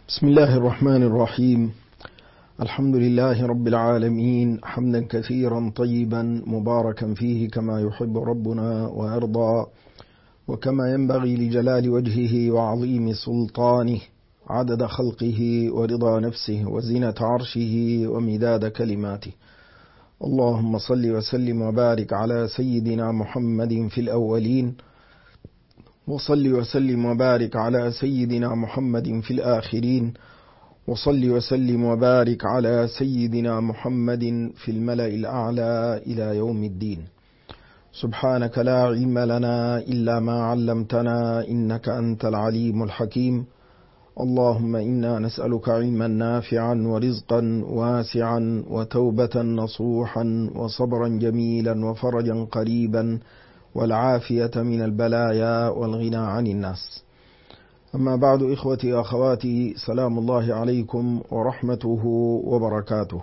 بسم الله الرحمن الرحيم. الحمد لله رب العالمين، حمدا كثيرا طيبا مباركا فيه كما يحب ربنا ويرضى، وكما ينبغي لجلال وجهه وعظيم سلطانه، عدد خلقه ورضا نفسه وزنة عرشه ومداد كلماته. اللهم صل وسلم وبارك على سيدنا محمد في الأولين، وصل وسلم وبارك على سيدنا محمد في الآخرين، وصل وسلم وبارك على سيدنا محمد في الملأ الأعلى إلى يوم الدين. سبحانك لا علم لنا إلا ما علمتنا إنك أنت العليم الحكيم. اللهم إنا نسألك علما نافعا ورزقا واسعا وتوبة نصوحا وصبرا جميلا وفرجا قريبا والعافية من البلايا والغنى عن الناس. أما بعد، إخوتي أخواتي، سلام الله عليكم ورحمته وبركاته.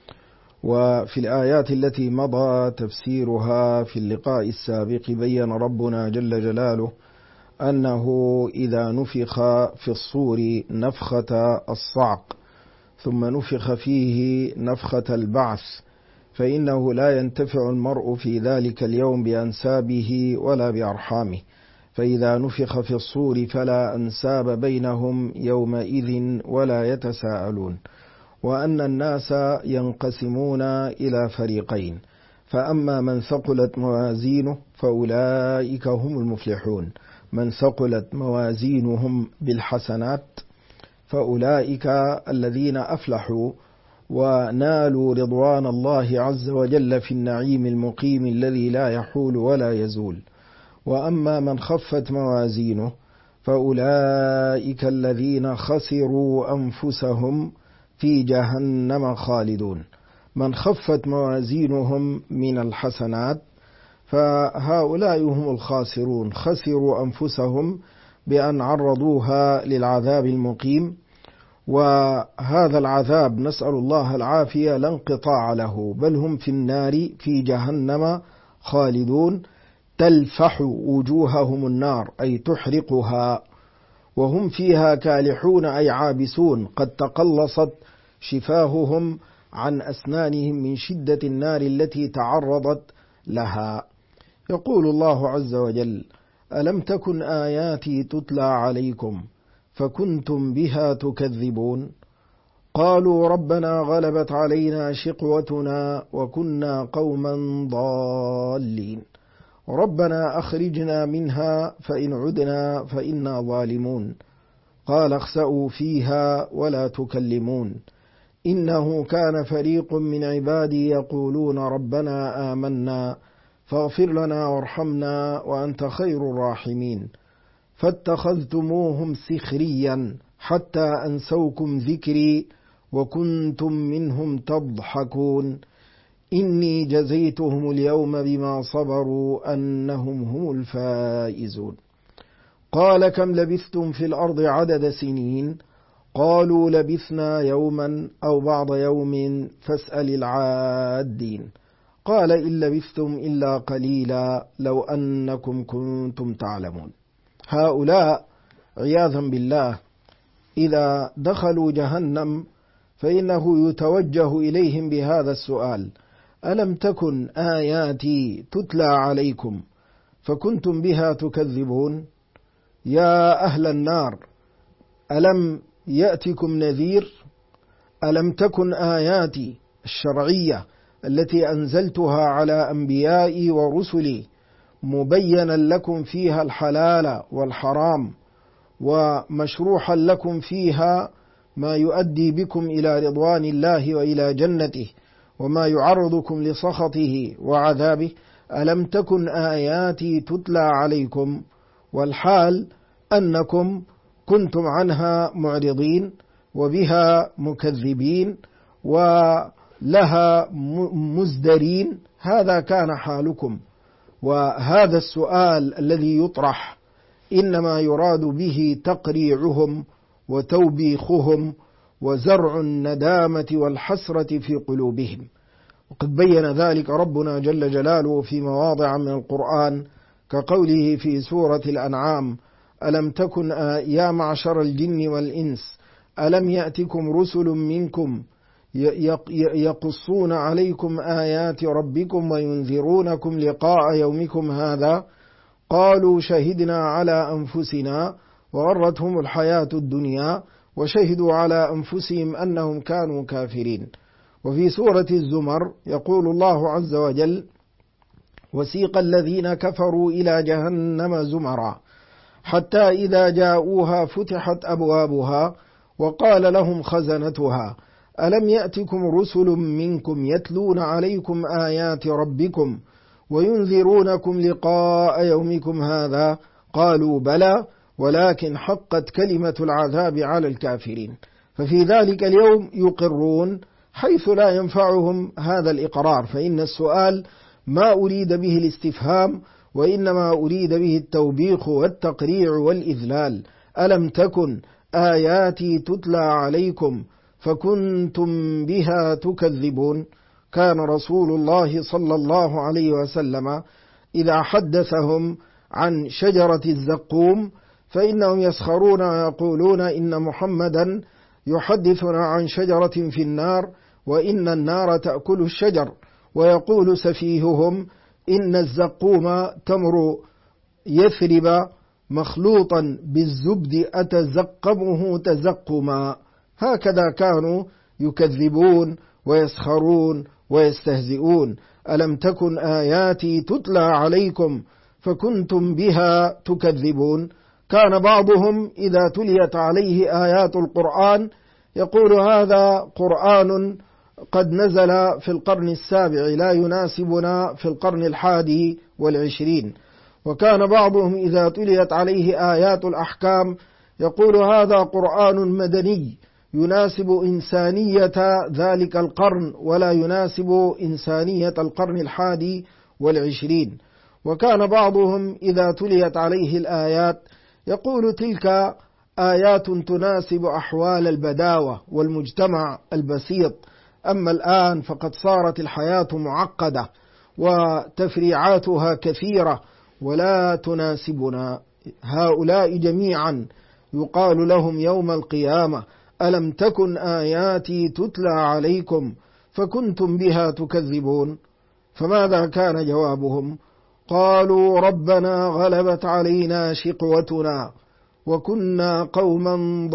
وفي الآيات التي مضى تفسيرها في اللقاء السابق بين ربنا جل جلاله أنه إذا نفخ في الصور نفخة الصعق ثم نفخ فيه نفخة البعث، فإنه لا ينتفع المرء في ذلك اليوم بأنسابه ولا بأرحامه، فإذا نفخ في الصور فلا أنساب بينهم يومئذ ولا يتساءلون. وأن الناس ينقسمون إلى فريقين، فأما من ثقلت موازينه فأولئك هم المفلحون، من ثقلت موازينهم بالحسنات فأولئك الذين أفلحوا ونالوا رضوان الله عز وجل في النعيم المقيم الذي لا يحول ولا يزول. وأما من خفت موازينه فأولئك الذين خسروا أنفسهم في جهنم خالدون. من خفت موازينهم من الحسنات فهؤلاء هم الخاسرون، خسروا أنفسهم بأن عرضوها للعذاب المقيم، وهذا العذاب نسأل الله العافية لا انقطاع له، بل هم في النار في جهنم خالدون، تلفح وجوههم النار أي تحرقها، وهم فيها كالحون أي عابسون، قد تقلصت شفاههم عن أسنانهم من شدة النار التي تعرضت لها. يقول الله عز وجل: ألم تكن آياتي تتلى عليكم فكنتم بها تكذبون؟ قالوا ربنا غلبت علينا شقوتنا وكنا قوما ضالين، ربنا أخرجنا منها فإن عدنا فإنا ظالمون. قال اخسئوا فيها ولا تكلمون إنه كان فريق من عبادي يقولون ربنا آمنا فاغفر لنا وارحمنا وأنت خير الراحمين، فاتخذتموهم سخريا حتى أنسوكم ذكري وكنتم منهم تضحكون، إني جزيتهم اليوم بما صبروا أنهم هم الفائزون. قال كم لبثتم في الأرض عدد سنين؟ قالوا لبثنا يوما أو بعض يوم فاسأل العادين. قال إن لبثتم إلا قليلا لو أنكم كنتم تعلمون. هؤلاء عياذا بالله إذا دخلوا جهنم فإنه يتوجه إليهم بهذا السؤال: ألم تكن آياتي تتلى عليكم فكنتم بها تكذبون؟ يا أهل النار، ألم يأتكم نذير؟ ألم تكن آياتي الشرعية التي أنزلتها على أنبيائي ورسلي مبينا لكم فيها الحلال والحرام، ومشروحا لكم فيها ما يؤدي بكم إلى رضوان الله وإلى جنته وما يعرضكم لسخطه وعذابه؟ ألم تكن آياتي تتلى عليكم والحال أنكم كنتم عنها معرضين وبها مكذبين ولها مزدرين؟ هذا كان حالكم. وهذا السؤال الذي يطرح إنما يراد به تقريعهم وتوبيخهم وزرع الندامة والحسرة في قلوبهم. وقد بين ذلك ربنا جل جلاله في مواضع من القرآن، كقوله في سورة الأنعام: ألم تكن يا معشر الجن والإنس ألم يأتكم رسل منكم يقصون عليكم آيات ربكم وينذرونكم لقاء يومكم هذا قالوا شهدنا على أنفسنا وغرتهم الحياة الدنيا وشهدوا على أنفسهم أنهم كانوا كافرين. وفي سورة الزمر يقول الله عز وجل وسيق الذين كفروا إلى جهنم زمرا حتى إذا جاءوها فتحت أبوابها وقال لهم خزنتها ألم يأتكم رسل منكم يتلون عليكم آيات ربكم وينذرونكم لقاء يومكم هذا قالوا بلى ولكن حقت كلمة العذاب على الكافرين. ففي ذلك اليوم يقرون حيث لا ينفعهم هذا الإقرار، فإن السؤال ما أريد به الاستفهام وإنما أريد به التوبيخ والتقريع والإذلال. ألم تكن آياتي تتلى عليكم فكنتم بها تكذبون. كان رسول الله صلى الله عليه وسلم إذا حدثهم عن شجرة الزقوم فإنهم يسخرون ويقولون إن محمدا يحدثنا عن شجرة في النار وإن النار تأكل الشجر، ويقول سفيههم إن الزقوم تمر يثرب مخلوطا بالزبد أتزقمه تزقما. هكذا كانوا يكذبون ويسخرون ويستهزئون. ألم تكن آياتي تتلى عليكم فكنتم بها تكذبون. كان بعضهم إذا تليت عليه آيات القرآن يقول هذا قرآن قد نزل في القرن السابع لا يناسبنا في القرن 21. وكان بعضهم إذا تليت عليه آيات الأحكام يقول هذا قرآن مدني يناسب إنسانية ذلك القرن ولا يناسب إنسانية القرن 21. وكان بعضهم إذا تليت عليه الآيات يقول تلك آيات تناسب أحوال البداوة والمجتمع البسيط، أما الآن فقد صارت الحياة معقدة وتفريعاتها كثيرة ولا تناسبنا. هؤلاء جميعا يقال لهم يوم القيامة ألم تكن آياتي تتلى عليكم فكنتم بها تكذبون. فماذا كان جوابهم؟ قالوا ربنا غلبت علينا شقوتنا وكنا قوما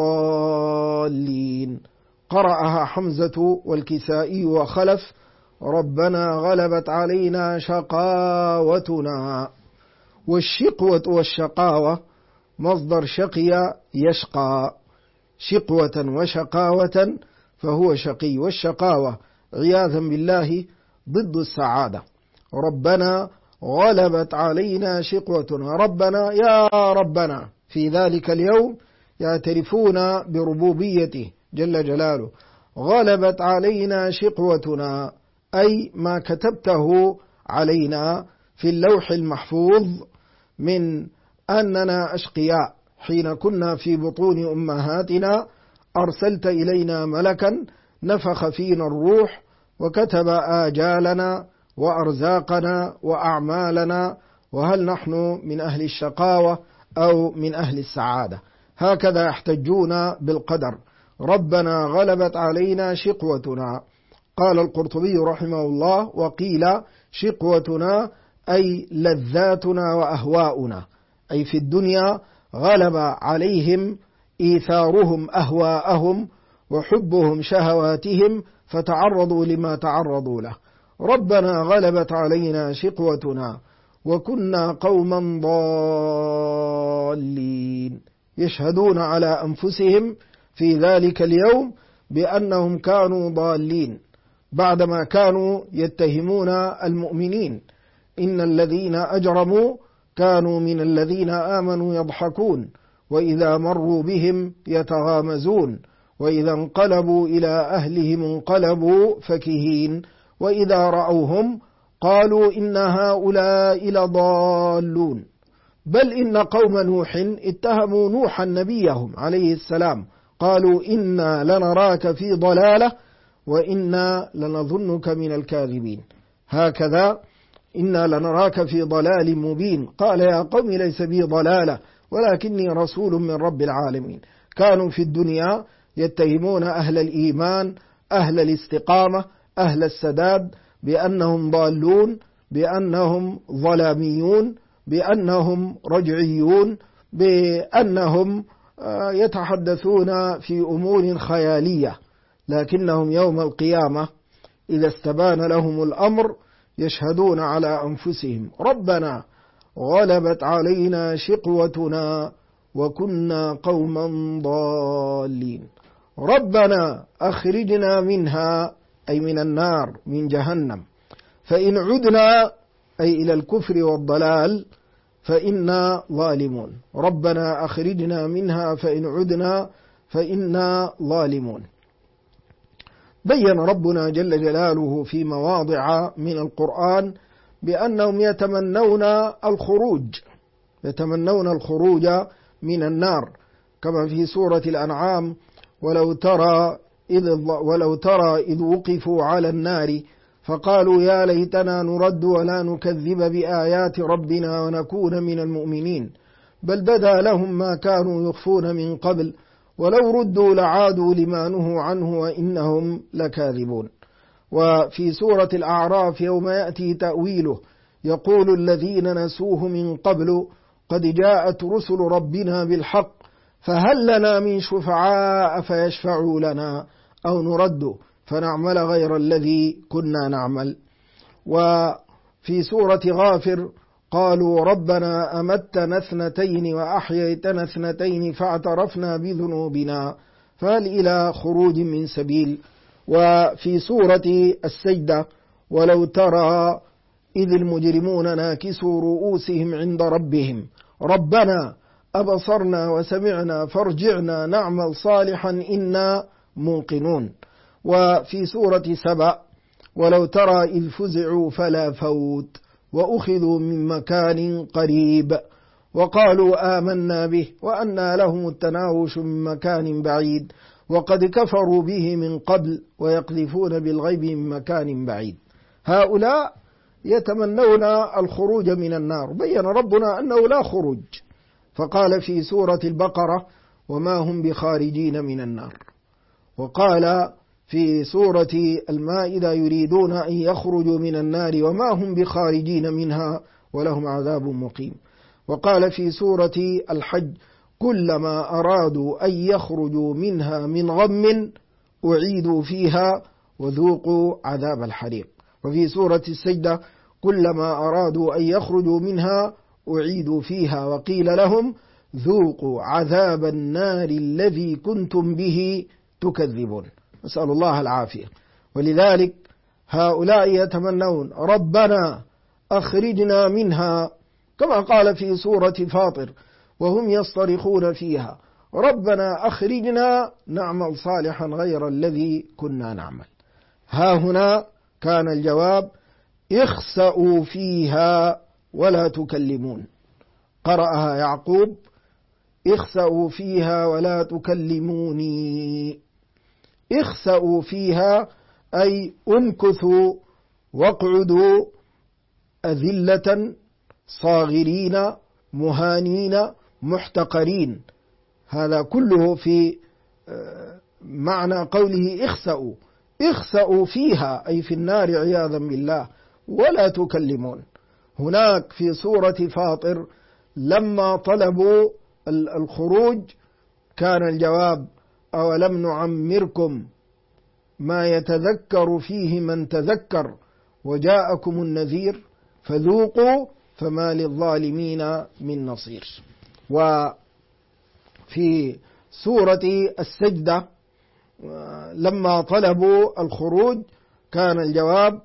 ضالين. قرأها حمزة والكسائي وخلف ربنا غلبت علينا شقاوتنا. والشقوة والشقاوة مصدر شقي يشقى، شقوة وشقاوة فهو شقي، والشقاوة عياذا بالله ضد السعادة. ربنا غلبت علينا شقوتنا. ربنا يا ربنا في ذلك اليوم يعترفون بربوبيته جل جلاله. غلبت علينا شقوتنا أي ما كتبته علينا في اللوح المحفوظ من أننا أشقياء حين كنا في بطون أمهاتنا أرسلت إلينا ملكا نفخ فينا الروح وكتب آجالنا وأرزاقنا وأعمالنا وهل نحن من أهل الشقاوة أو من أهل السعادة. هكذا يحتجون بالقدر. ربنا غلبت علينا شقوتنا. قال القرطبي رحمه الله وقيل شقوتنا أي لذاتنا وأهواؤنا، أي في الدنيا غلب عليهم إيثارهم أهواءهم وحبهم شهواتهم فتعرضوا لما تعرضوا له. ربنا غلبت علينا شقوتنا وكنا قوما ضالين. يشهدون على أنفسهم في ذلك اليوم بأنهم كانوا ضالين بعدما كانوا يتهمون المؤمنين. إن الذين أجرموا كانوا من الذين آمنوا يضحكون وإذا مروا بهم يتغامزون وإذا انقلبوا إلى أهلهم انقلبوا فكهين وإذا رأوهم قالوا إن هؤلاء لضالون. بل إن قوم نوح اتهموا نوحا نبيهم عليه السلام قالوا إنا لنراك في ضلالة وإنا لنظنك من الكاذبين. هكذا إنا لنراك في ضلال مبين. قال يا قوم ليس بي ضلالة ولكني رسول من رب العالمين. كانوا في الدنيا يتهمون أهل الإيمان أهل الاستقامة أهل السداد بأنهم ضالون، بأنهم ظلاميون، بأنهم رجعيون، بأنهم يتحدثون في أمور خيالية، لكنهم يوم القيامة إذا استبان لهم الأمر يشهدون على أنفسهم ربنا غلبت علينا شقوتنا وكنا قوما ضالين. ربنا أخرجنا منها أي من النار من جهنم، فإن عدنا أي إلى الكفر والضلال فإنا ظالمون. ربنا أخرجنا منها فإن عدنا فإنا ظالمون. بين ربنا جل جلاله في مواضع من القرآن بأنهم يتمنون الخروج من النار، كما في سورة الأنعام ولو ترى إذ وقفوا على النار فقالوا يا ليتنا نرد ولا نكذب بآيات ربنا ونكون من المؤمنين بل بدا لهم ما كانوا يخفون من قبل ولو ردوا لعادوا لما نهوا عنه وإنهم لكاذبون. وفي سورة الأعراف يوم يأتي تأويله يقول الذين نسوه من قبل قد جاءت رسل ربنا بالحق فهل لنا من شفعاء فيشفعوا لنا أو نرد فنعمل غير الذي كنا نعمل. وفي سورة غافر قالوا ربنا أمتنا 2 وأحييتنا 2 فاعترفنا بذنوبنا فهل إلى خروج من سبيل. وفي سورة السجدة ولو ترى إذ المجرمون ناكسوا رؤوسهم عند ربهم ربنا أبصرنا وسمعنا فارجعنا نعمل صالحا إنا موقنون. وفي سورة سبأ ولو ترى إذ فزعوا فلا فوت وأخذوا من مكان قريب وقالوا آمنا به وأنى لهم التناوش من مكان بعيد وقد كفروا به من قبل ويقذفون بالغيب من مكان بعيد. هؤلاء يتمنون الخروج من النار. بين ربنا أنه لا خروج، فقال في سورة البقرة وما هم بخارجين من النار، وقال في سورة المائدة يريدون أن يخرجوا من النار وما هم بخارجين منها ولهم عذاب مقيم. وقال في سورة الحج كلما أرادوا أن يخرجوا منها من غم أعيدوا فيها وذوقوا عذاب الحريق. وفي سورة السجدة كلما أرادوا أن يخرجوا منها أعيدوا فيها وقيل لهم ذوقوا عذاب النار الذي كنتم به تكذبون. نسأل الله العافية. ولذلك هؤلاء يتمنون ربنا أخرجنا منها، كما قال في سورة فاطر وهم يصطرخون فيها ربنا أخرجنا نعمل صالحا غير الذي كنا نعمل. ها هنا كان الجواب اخسأوا فيها ولا تكلمون. قرأها يعقوب اخسأوا فيها ولا تكلموني. اخسأوا فيها أي امكثوا واقعدوا أذلة صاغرين مهانين محتقرين. هذا كله في معنى قوله اخسأوا. اخسأوا فيها أي في النار عياذا بالله ولا تكلمون. هناك في سورة فاطر لما طلبوا الخروج كان الجواب أولم نعمركم ما يتذكر فيه من تذكر وجاءكم النذير فذوقوا فما للظالمين من نصير. وفي سورة السجدة لما طلبوا الخروج كان الجواب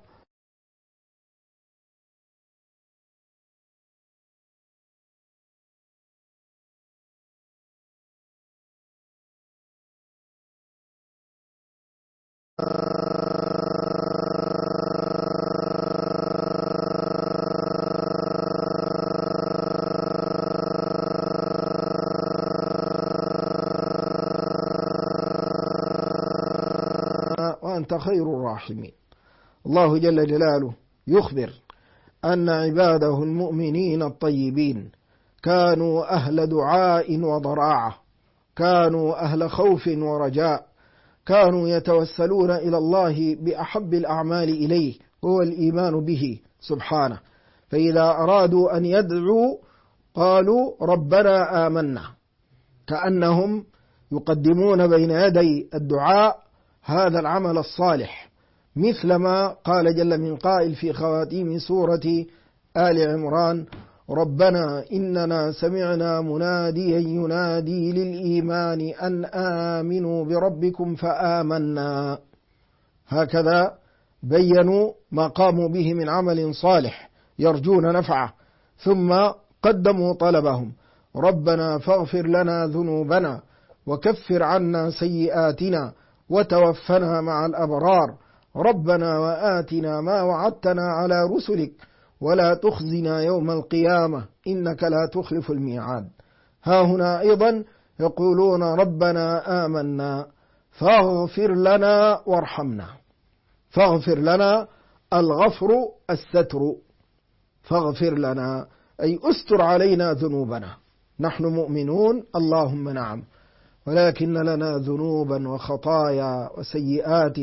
وأنت خير الراحمين. الله جل جلاله يخبر أن عباده المؤمنين الطيبين كانوا أهل دعاء وضراعة كانوا أهل خوف ورجاء، كانوا يتوسلون إلى الله بأحب الأعمال إليه هو الإيمان به سبحانه، فإذا أرادوا أن يدعوا قالوا ربنا آمنا، كأنهم يقدمون بين يدي الدعاء هذا العمل الصالح، مثلما قال جل من قائل في خواتيم سورة آل عمران: ربنا إننا سمعنا مناديا ينادي للإيمان أن آمنوا بربكم فآمنا. هكذا بيّنوا ما قاموا به من عمل صالح يرجون نفعه، ثم قدموا طلبهم: ربنا فاغفر لنا ذنوبنا وكفر عنا سيئاتنا وتوفنا مع الأبرار، ربنا وآتنا ما وعدتنا على رسلك ولا تخزنا يوم القيامة إنك لا تخلف الميعاد. ها هنا أيضا يقولون ربنا آمنا فاغفر لنا وارحمنا. فاغفر لنا، الغفر الستر، فاغفر لنا أي أستر علينا ذنوبنا، نحن مؤمنون اللهم نعم، ولكن لنا ذنوبا وخطايا وسيئات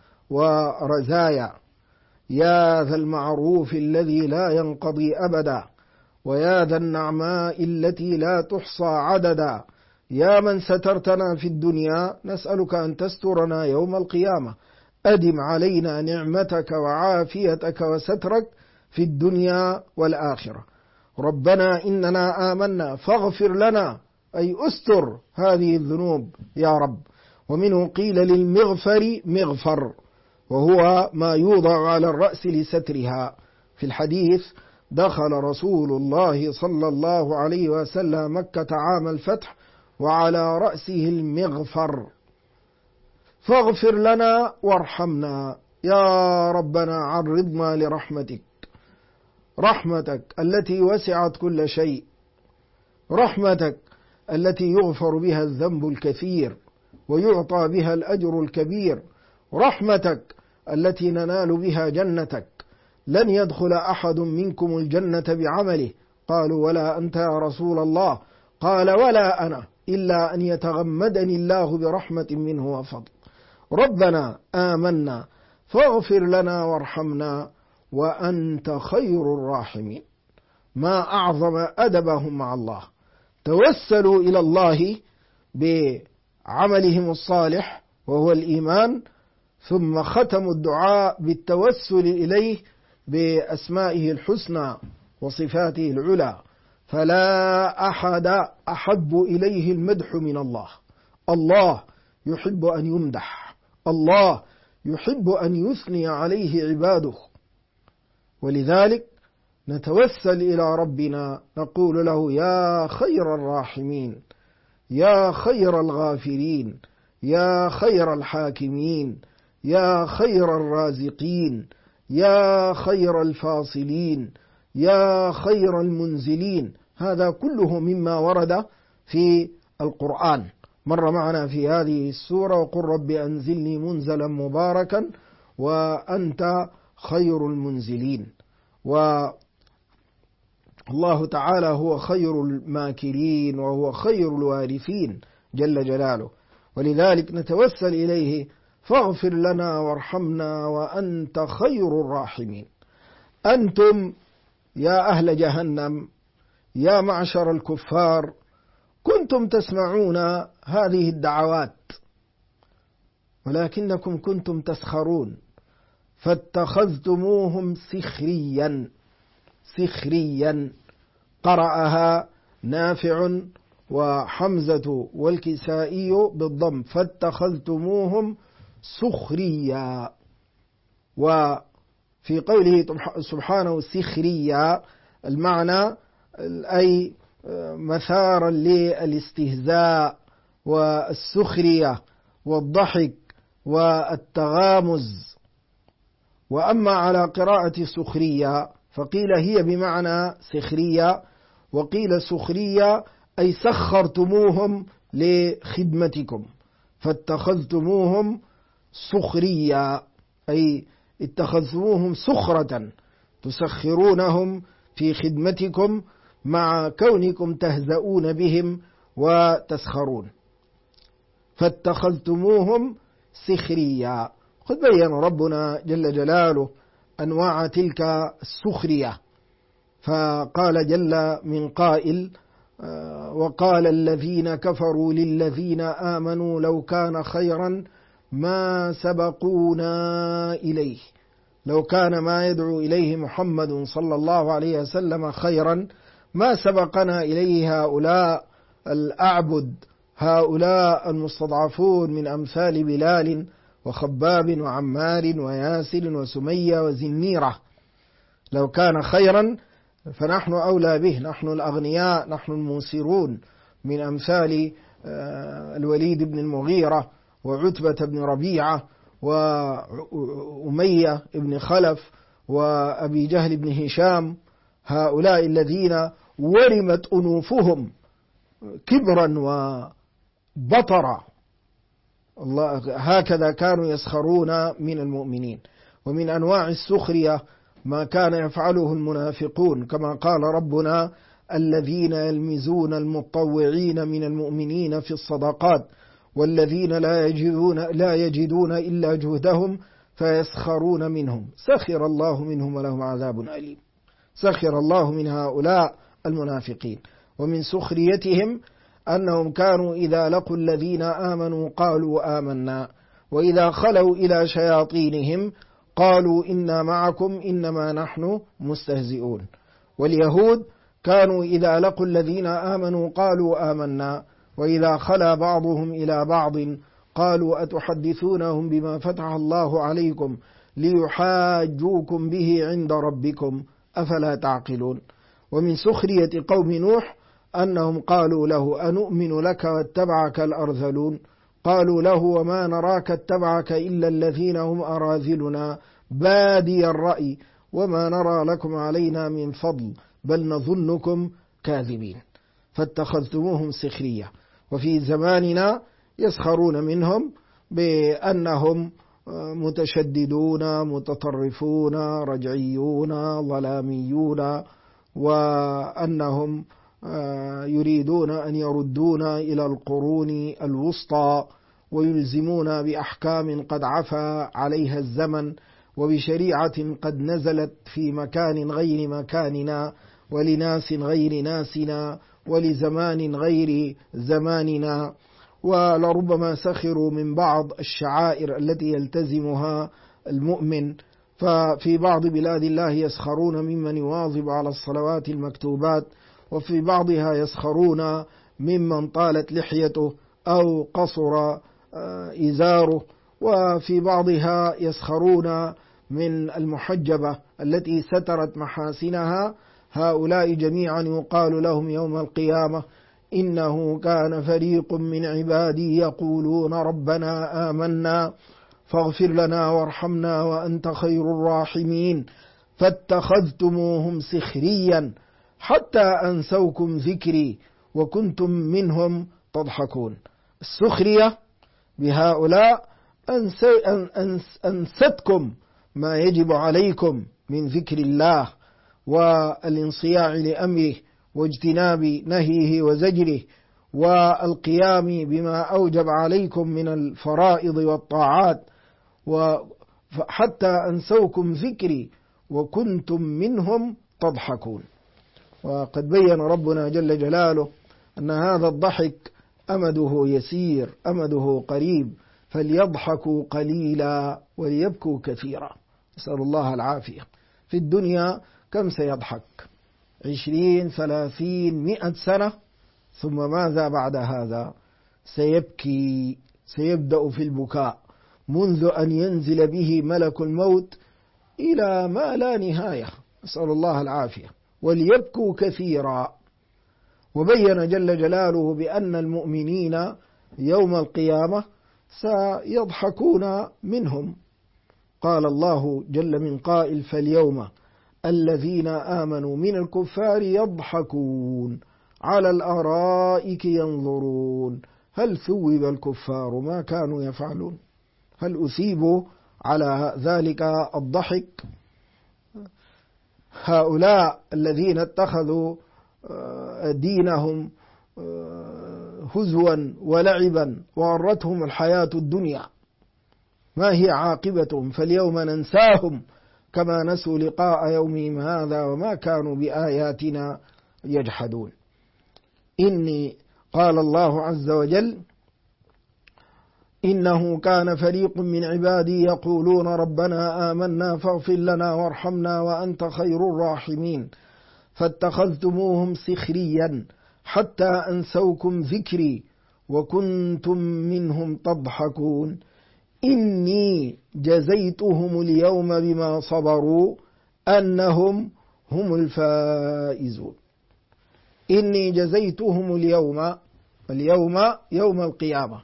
ورزايا. يا ذا المعروف الذي لا ينقضي أبدا، ويا ذا النعماء التي لا تحصى عددا، يا من سترتنا في الدنيا نسألك أن تسترنا يوم القيامة، أدم علينا نعمتك وعافيتك وسترك في الدنيا والآخرة. ربنا إننا آمنا فاغفر لنا أي أستر هذه الذنوب يا رب. ومنه قيل للمغفر مغفر، وهو ما يوضع على الرأس لسترها. في الحديث: دخل رسول الله صلى الله عليه وسلم مكة عام الفتح وعلى رأسه المغفر، فاغفر لنا وارحمنا يا ربنا، عرضنا لرحمتك، رحمتك التي وسعت كل شيء، رحمتك التي يغفر بها الذنب الكثير ويعطى بها الأجر الكبير، رحمتك التي ننال بها جنتك. لن يدخل أحد منكم الجنة بعمله، قالوا ولا أنت يا رسول الله؟ قال ولا أنا، إلا أن يتغمدني الله برحمة منه وفضل. ربنا آمنا فاغفر لنا وارحمنا وأنت خير الراحمين. ما أعظم أدبهم مع الله، توسلوا إلى الله بعملهم الصالح وهو الإيمان، ثم ختموا الدعاء بالتوسل إليه بأسمائه الحسنى وصفاته العلى، فلا أحد أحب إليه المدح من الله. الله يحب أن يمدح، الله يحب أن يثني عليه عباده، ولذلك نتوسل إلى ربنا نقول له يا خير الراحمين، يا خير الغافرين، يا خير الحاكمين، يا خير الرازقين، يا خير الفاصلين، يا خير المنزلين. هذا كله مما ورد في القرآن، مر معنا في هذه السورة: وقل رب أنزلني منزلا مباركا وأنت خير المنزلين. والله تعالى هو خير الماكرين وهو خير الوارثين جل جلاله، ولذلك نتوسل إليه: فاغفر لنا وارحمنا وأنت خير الراحمين. أنتم يا أهل جهنم، يا معشر الكفار، كنتم تسمعون هذه الدعوات، ولكنكم كنتم تسخرون، فاتخذتموهم سخريا. سخريا قرأها نافع وحمزة والكسائي بالضم، فاتخذتموهم سخريا. وفي قوله سبحانه سخريا المعنى أي مثارا للاستهزاء والسخرية والضحك والتغامز. وأما على قراءة سخرية فقيل هي بمعنى سخرية، وقيل سخرية أي سخرتموهم لخدمتكم، فاتخذتموهم سخرية أي اتخذتموهم سخرة، تسخرونهم في خدمتكم مع كونكم تهزؤون بهم وتسخرون. فاتخذتموهم سخريا. قد بين ربنا جل جلاله أنواع تلك السخرية، فقال جل من قائل: وقال الذين كفروا للذين آمنوا لو كان خيرا ما سبقونا إليه. لو كان ما يدعو إليه محمد صلى الله عليه وسلم خيرا ما سبقنا إليه هؤلاء الأعبد، هؤلاء المستضعفون من أمثال بلال وخباب وعمار وياسر وسمية وزنيرة. لو كان خيرا فنحن أولى به، نحن الأغنياء، نحن الموسرون، من أمثال الوليد بن المغيرة وعتبة بن ربيعة وأمية بن خلف وأبي جهل بن هشام، هؤلاء الذين ورمت أنوفهم كبرا وبطرا. الله هكذا كانوا يسخرون من المؤمنين. ومن أنواع السخرية ما كان يفعله المنافقون، كما قال ربنا: الذين يلمزون المطوعين من المؤمنين في الصدقات والذين لا يجدون إلا جهدهم فيسخرون منهم سخر الله منهم ولهم عذاب أليم. سخر الله من هؤلاء المنافقين. ومن سخريتهم أنهم كانوا إذا لقوا الذين آمنوا قالوا آمنا، وإذا خلوا إلى شياطينهم قالوا إنا معكم إنما نحن مستهزئون. واليهود كانوا إذا لقوا الذين آمنوا قالوا آمنا، وإذا خلا بعضهم إلى بعض قالوا أتحدثونهم بما فتح الله عليكم ليحاجوكم به عند ربكم أفلا تعقلون. ومن سخرية قوم نوح أنهم قالوا له: أنؤمن لك واتبعك الأرذلون. قالوا له: وما نراك اتبعك إلا الذين هم أراذلنا بادي الرأي وما نرى لكم علينا من فضل بل نظنكم كاذبين. فاتخذتموهم سخرية. وفي زماننا يسخرون منهم بأنهم متشددون، متطرفون، رجعيون، ظلاميون، وأنهم يريدون أن يردونا إلى القرون الوسطى ويلزمون بأحكام قد عفى عليها الزمن وبشريعة قد نزلت في مكان غير مكاننا ولناس غير ناسنا ولزمان غير زماننا. ولربما سخروا من بعض الشعائر التي يلتزمها المؤمن، ففي بعض بلاد الله يسخرون ممن يواظب على الصلوات المكتوبات، وفي بعضها يسخرون ممن طالت لحيته أو قصر إزاره، وفي بعضها يسخرون من المحجبة التي سترت محاسنها. هؤلاء جميعا يقال لهم يوم القيامة: إنه كان فريق من عبادي يقولون ربنا آمنا فاغفر لنا وارحمنا وأنت خير الراحمين فاتخذتموهم سخريا حتى أنسوكم ذكري وكنتم منهم تضحكون. السخرية بهؤلاء أنستكم ما يجب عليكم من ذكر الله والانصياع لأمره واجتناب نهيه وزجره والقيام بما أوجب عليكم من الفرائض والطاعات، حتى أنسوكم ذكري وكنتم منهم تضحكون. وقد بين ربنا جل جلاله أن هذا الضحك أمده يسير، أمده قريب، فليضحكوا قليلا وليبكوا كثيرا. نسأل الله العافية. في الدنيا كم سيضحك؟ 20 30 100 سنة، ثم ماذا بعد هذا؟ سيبكي، سيبدأ في البكاء منذ أن ينزل به ملك الموت إلى ما لا نهاية. نسأل الله العافية. وليبكوا كثيرا. وبين جل جلاله بأن المؤمنين يوم القيامة سيضحكون منهم. قال الله جل من قائل: فاليوم الذين آمنوا من الكفار يضحكون على الأرائك ينظرون هل ثوب الكفار ما كانوا يفعلون؟ هل أثيبوا على ذلك الضحك؟ هؤلاء الذين اتخذوا دينهم هزوا ولعبا وغرتهم الحياة الدنيا، ما هي عاقبتهم؟ فاليوم ننساهم كما نسوا لقاء يومهم هذا وما كانوا بآياتنا يجحدون. قال الله عز وجل: إنه كان فريق من عبادي يقولون ربنا آمنا فاغفر لنا وارحمنا وأنت خير الراحمين فاتخذتموهم سخريا حتى أنسوكم ذكري وكنتم منهم تضحكون إني جزيتهم اليوم بما صبروا أنهم هم الفائزون. إني جزيتهم اليوم يوم القيامة،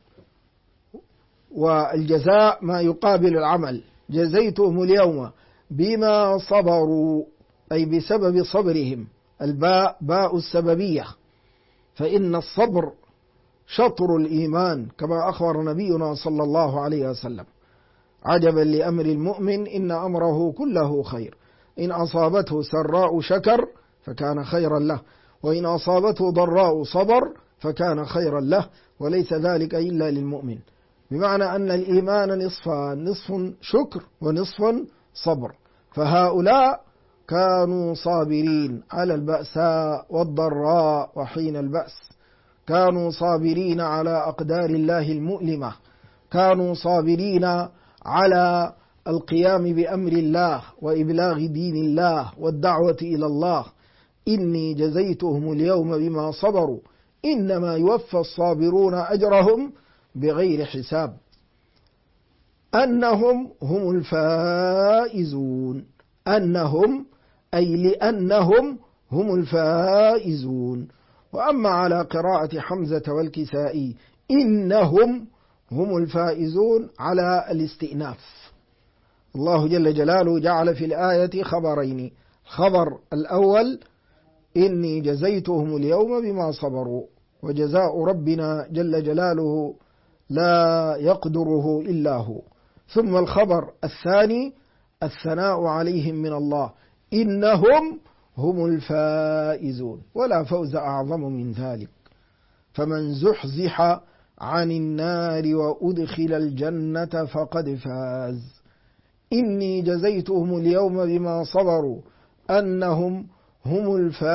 والجزاء ما يقابل العمل. جزيتهم اليوم بما صبروا أي بسبب صبرهم، الباء باء السببية، فإن الصبر شطر الإيمان كما أخبر نبينا صلى الله عليه وسلم: عجبا لأمر المؤمن إن أمره كله خير، إن أصابته سراء شكر فكان خيرا له، وإن أصابته ضراء صبر فكان خيرا له، وليس ذلك إلا للمؤمن. بمعنى أن الإيمان نصفان: نصف شكر ونصف صبر. فهؤلاء كانوا صابرين على البأساء والضراء وحين البأس، كانوا صابرين على أقدار الله المؤلمة، كانوا صابرين على القيام بأمر الله وإبلاغ دين الله والدعوة إلى الله. إني جزيتهم اليوم بما صبروا إنما يوفى الصابرون أجرهم بغير حساب أنهم هم الفائزون. أنهم أي لأنهم هم الفائزون. وأما على قراءة حمزة والكسائي إنهم هم الفائزون على الاستئناف. الله جل جلاله جعل في الآية خبرين: خبر الأول إني جزيتهم اليوم بما صبروا، وجزاء ربنا جل جلاله لا يقدره إلا هو. ثم الخبر الثاني الثناء عليهم من الله: إنهم هم الفائزون. ولا فوز أعظم من ذلك. فمن زحزح عن النار وأدخل الجنة فقد فاز. إني جزيتهم اليوم بما صبروا أنهم هم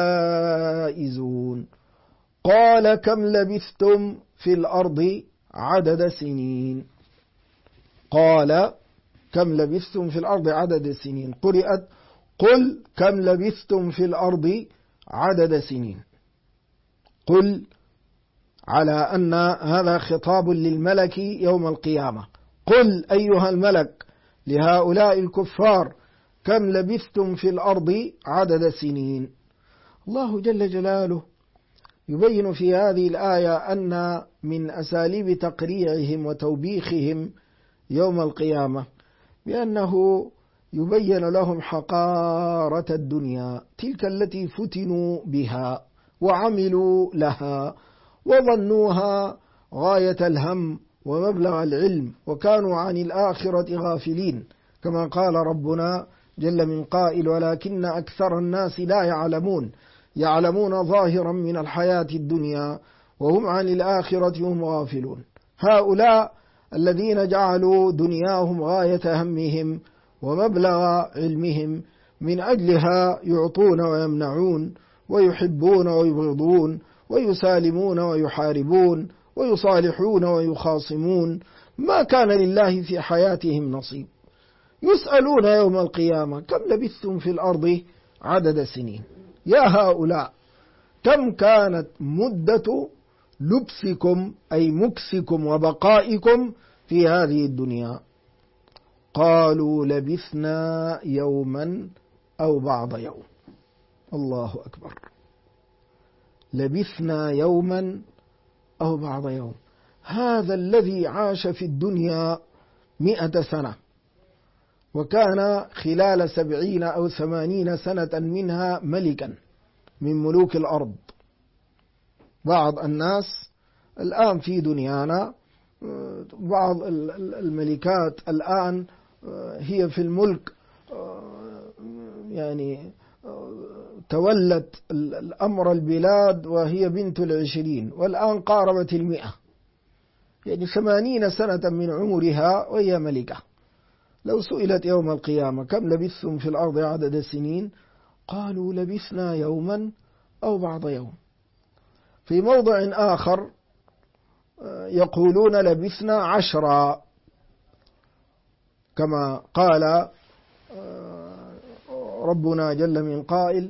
الفائزون. قال كم لبثتم في الأرض عدد سنين. قال كم لبثتم في الأرض عدد سنين. قرأت قل كم لبثتم في الأرض عدد سنين. قل على أن هذا خطاب للملك يوم القيامة. قل أيها الملك لهؤلاء الكفار كم لبثتم في الأرض عدد سنين. الله جل جلاله يبين في هذه الآية أن من أساليب تقريعهم وتوبيخهم يوم القيامة بأنه يبين لهم حقارة الدنيا، تلك التي فتنوا بها وعملوا لها وظنوها غاية الهم ومبلغ العلم، وكانوا عن الآخرة غافلين، كما قال ربنا جل من قائل: ولكن أكثر الناس لا يعلمون ظاهرا من الحياة الدنيا وهم عن الآخرة هم غافلون. هؤلاء الذين جعلوا دنياهم غاية همهم ومبلغ علمهم، من أجلها يعطون ويمنعون ويحبون ويبغضون ويسالمون ويحاربون ويصالحون ويخاصمون، ما كان لله في حياتهم نصيب. يسألون يوم القيامة كم لبثتم في الأرض عدد سنين. يا هؤلاء كم كانت مدة لبسكم أي مكسكم وبقائكم في هذه الدنيا؟ قالوا لبثنا يوما أو بعض يوم. الله أكبر. لبثنا يوما أو بعض يوم. هذا الذي عاش في الدنيا 100 سنة وكان خلال 70 أو 80 سنة منها ملكا من ملوك الأرض. بعض الناس الآن في دنيانا بعض الملكات الآن هي في الملك يعني تولت الأمر البلاد وهي بنت 20 والآن قاربت 100، يعني 80 سنة من عمرها وهي ملكة. لو سئلت يوم القيامة كم لبثتم في الأرض عدد السنين، قالوا لبثنا يوما أو بعض يوم. في موضع آخر يقولون لبثنا 10، كما قال ربنا جل من قائل: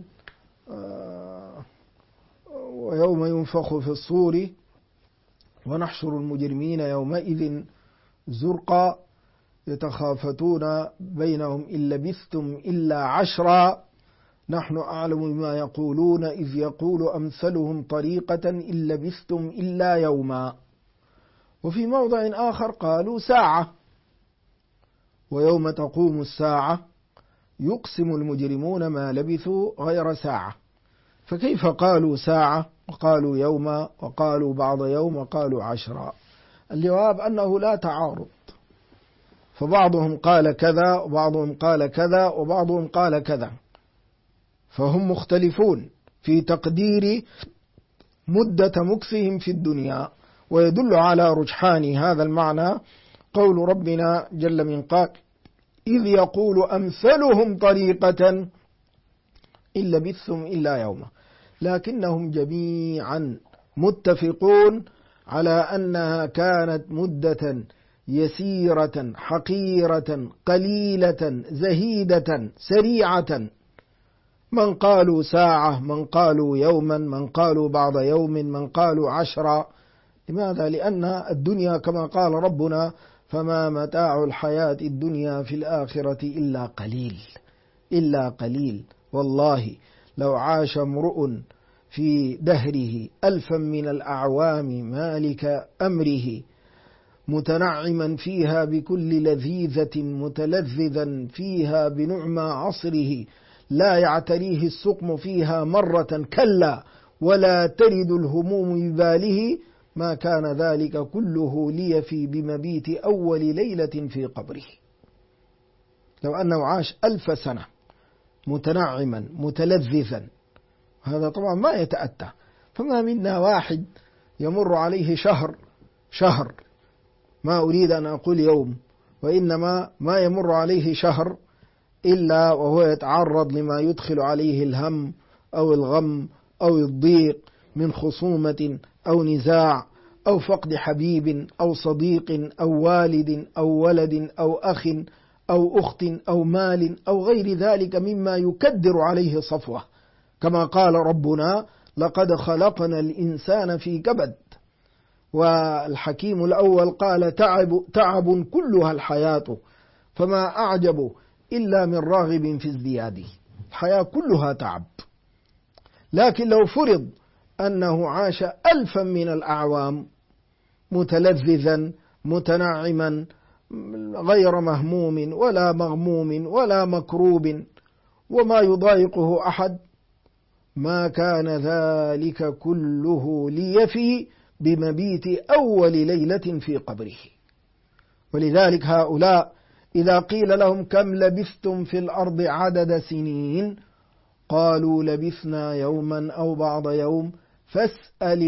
ويوم ينفخ في الصور ونحشر المجرمين يومئذ زرقا يتخافتون بينهم إن لبثتم إلا 10 نحن أعلم بما يقولون إذ يقول أمثلهم طريقة إن لبثتم إلا يوما. وفي موضع آخر قالوا ساعة: ويوم تقوم الساعة يقسم المجرمون ما لبثوا غير ساعة. فكيف قالوا ساعة وقالوا يوما وقالوا بعض يوم وقالوا 10؟ الجواب أنه لا تعارض، فبعضهم قال كذا وبعضهم قال كذا وبعضهم قال كذا، فهم مختلفون في تقدير مدة مكثهم في الدنيا. ويدل على رجحان هذا المعنى قول ربنا جل من قائل: إذ يقول أمثلهم طريقة إن لبثتم إلا يوما. لكنهم جميعا متفقون على أنها كانت مدة يسيرة حقيرة قليلة زهيدة سريعة. من قالوا ساعة، من قالوا يوما، من قالوا بعض يوم، من قالوا 10. لماذا؟ لأن الدنيا كما قال ربنا: فما متاع الحياة الدنيا في الآخرة إلا قليل، إلا قليل. والله لو عاش امرؤ في دهره 1000 من الأعوام مالك أمره متنعما فيها بكل لذيذة متلذذا فيها بنعمى عصره لا يعتريه السقم فيها مرة كلا ولا ترد الهموم بباله ما كان ذلك كله ليفي بمبيت أول ليلة في قبره. لو أنه عاش 1000 سنة متنعما متلذذا، هذا طبعا ما يتأتى. فما منا واحد يمر عليه شهر، ما أريد أن أقول يوم، وإنما ما يمر عليه شهر إلا وهو يتعرض لما يدخل عليه الهم أو الغم أو الضيق من خصومة أو نزاع أو فقد حبيب أو صديق أو والد أو ولد أو أخ أو أخت أو مال أو غير ذلك مما يكدر عليه صفوة. كما قال ربنا: لقد خلقنا الإنسان في كبد. والحكيم الأول قال: تعب كلها الحياة فما أعجب إلا من راغب في ازدياده. الحياة كلها تعب. لكن لو فرض أنه عاش 1000 من الأعوام متلذذا متنعما غير مهموم ولا مغموم ولا مكروب وما يضايقه أحد، ما كان ذلك كله ليفي بمبيت أول ليلة في قبره. ولذلك هؤلاء إذا قيل لهم كم لبثتم في الأرض عدد سنين قالوا لبثنا يوما أو بعض يوم فاسأل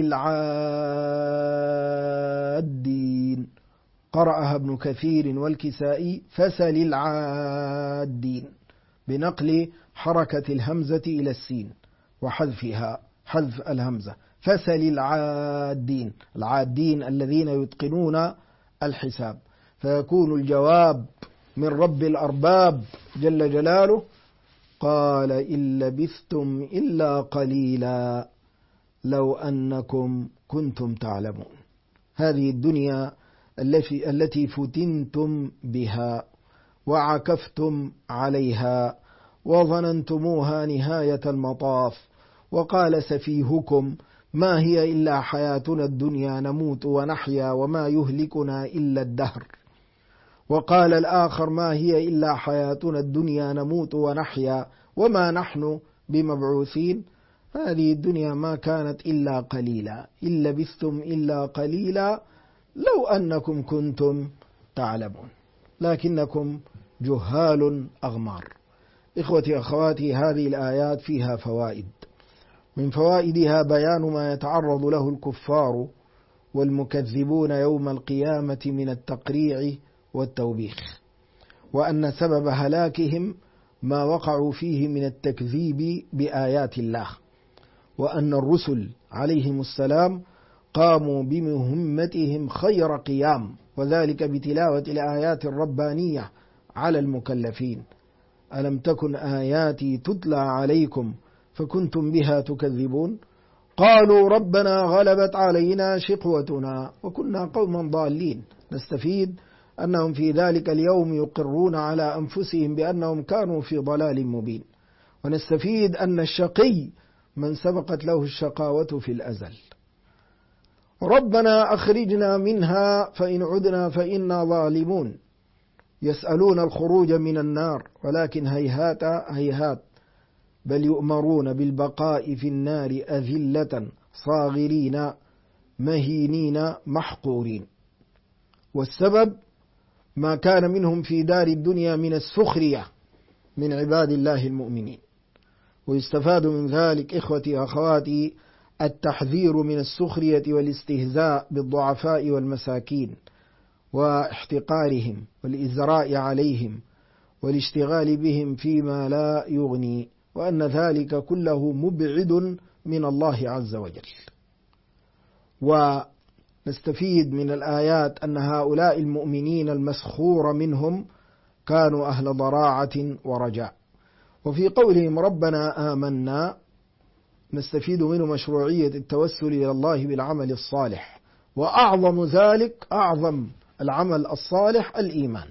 العادين. قرأها ابن كثير والكسائي فسل العادين بنقل حركة الهمزة إلى السين وحذفها، حذف الهمزة. فسل العادين، العادين الذين يتقنون الحساب. فيكون الجواب من رب الأرباب جل جلاله: قال إن لبثتم إلا قليلا لو أنكم كنتم تعلمون. هذه الدنيا التي فتنتم بها وعكفتم عليها وظننتموها نهاية المطاف. وقال سفيهكم: ما هي إلا حياتنا الدنيا نموت ونحيا وما يهلكنا إلا الدهر. وقال الآخر: ما هي إلا حياتنا الدنيا نموت ونحيا وما نحن بمبعوثين. هذه الدنيا ما كانت إلا قليلا، إن لبثتم إلا قليلا لو أنكم كنتم تعلمون، لكنكم جهال أغمار. إخوتي أخواتي، هذه الآيات فيها فوائد. من فوائدها بيان ما يتعرض له الكفار والمكذبون يوم القيامة من التقريع والتوبيخ، وأن سبب هلاكهم ما وقعوا فيه من التكذيب بآيات الله، وأن الرسل عليهم السلام قاموا بمهمتهم خير قيام، وذلك بتلاوة الآيات الربانية على المكلفين. ألم تكن آياتي تتلى عليكم فكنتم بها تكذبون قالوا ربنا غلبت علينا شقوتنا وكنا قوما ضالين. نستفيد أنهم في ذلك اليوم يقرون على أنفسهم بأنهم كانوا في ضلال مبين، ونستفيد أن الشقي من سبقت له الشقاوة في الأزل. ربنا أخرجنا منها فإن عدنا فإنا ظالمون. يسألون الخروج من النار ولكن هيهات هيهات، بل يؤمرون بالبقاء في النار أذلة صاغرين مهينين محقورين. والسبب ما كان منهم في دار الدنيا من السخرية من عباد الله المؤمنين. ويستفاد من ذلك إخوتي أخواتي التحذير من السخرية والاستهزاء بالضعفاء والمساكين واحتقارهم والإزراء عليهم والاشتغال بهم فيما لا يغني، وأن ذلك كله مبعد من الله عز وجل. ونستفيد من الآيات أن هؤلاء المؤمنين المسخور منهم كانوا أهل ضراعة ورجاء. وفي قولهم ربنا آمنا نستفيد منه مشروعية التوسل إلى الله بالعمل الصالح، وأعظم ذلك أعظم العمل الصالح الإيمان.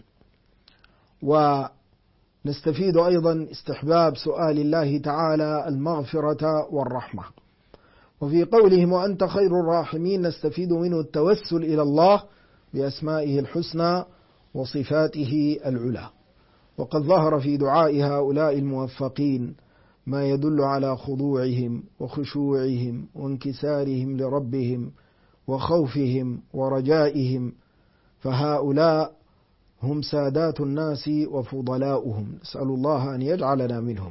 ونستفيد أيضا استحباب سؤال الله تعالى المغفرة والرحمة. وفي قولهم وأنت خير الراحمين نستفيد منه التوسل إلى الله بأسمائه الحسنى وصفاته العلى. وقد ظهر في دعاء هؤلاء الموفقين ما يدل على خضوعهم وخشوعهم وانكسارهم لربهم وخوفهم ورجائهم، فهؤلاء هم سادات الناس وفضلاؤهم، نسأل الله أن يجعلنا منهم.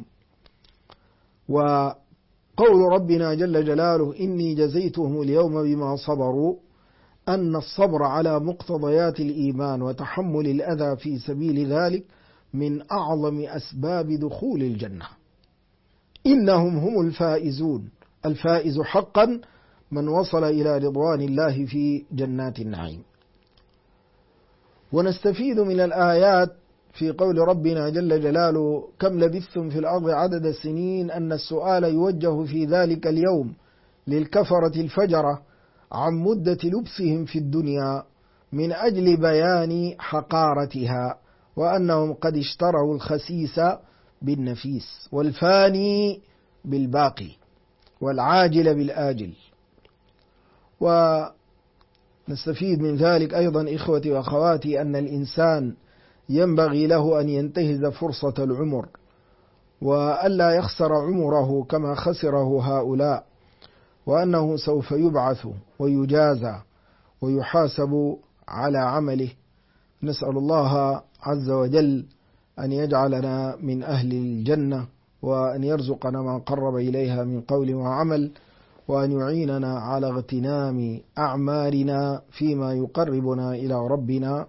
وقول ربنا جل جلاله إني جزيتهم اليوم بما صبروا، أن الصبر على مقتضيات الإيمان وتحمل الأذى في سبيل ذلك من أعظم أسباب دخول الجنة. إنهم هم الفائزون، الفائز حقا من وصل إلى رضوان الله في جنات النعيم. ونستفيد من الآيات في قول ربنا جل جلاله كم لبثتم في الأرض عدد السنين، أن السؤال يوجه في ذلك اليوم للكفرة الفجرة عن مدة لبثهم في الدنيا من أجل بيان حقارتها، وأنهم قد اشتروا الخسيس بالنفيس والفاني بالباقي والعاجل بالآجل. ونستفيد من ذلك أيضا إخوتي وأخواتي أن الإنسان ينبغي له أن ينتهز فرصة العمر وألا يخسر عمره كما خسره هؤلاء، وأنه سوف يبعث ويجازى ويحاسب على عمله. نسأل الله عز وجل أن يجعلنا من أهل الجنة، وأن يرزقنا ما قرب إليها من قول وعمل، وأن يعيننا على اغتنام أعمارنا فيما يقربنا إلى ربنا،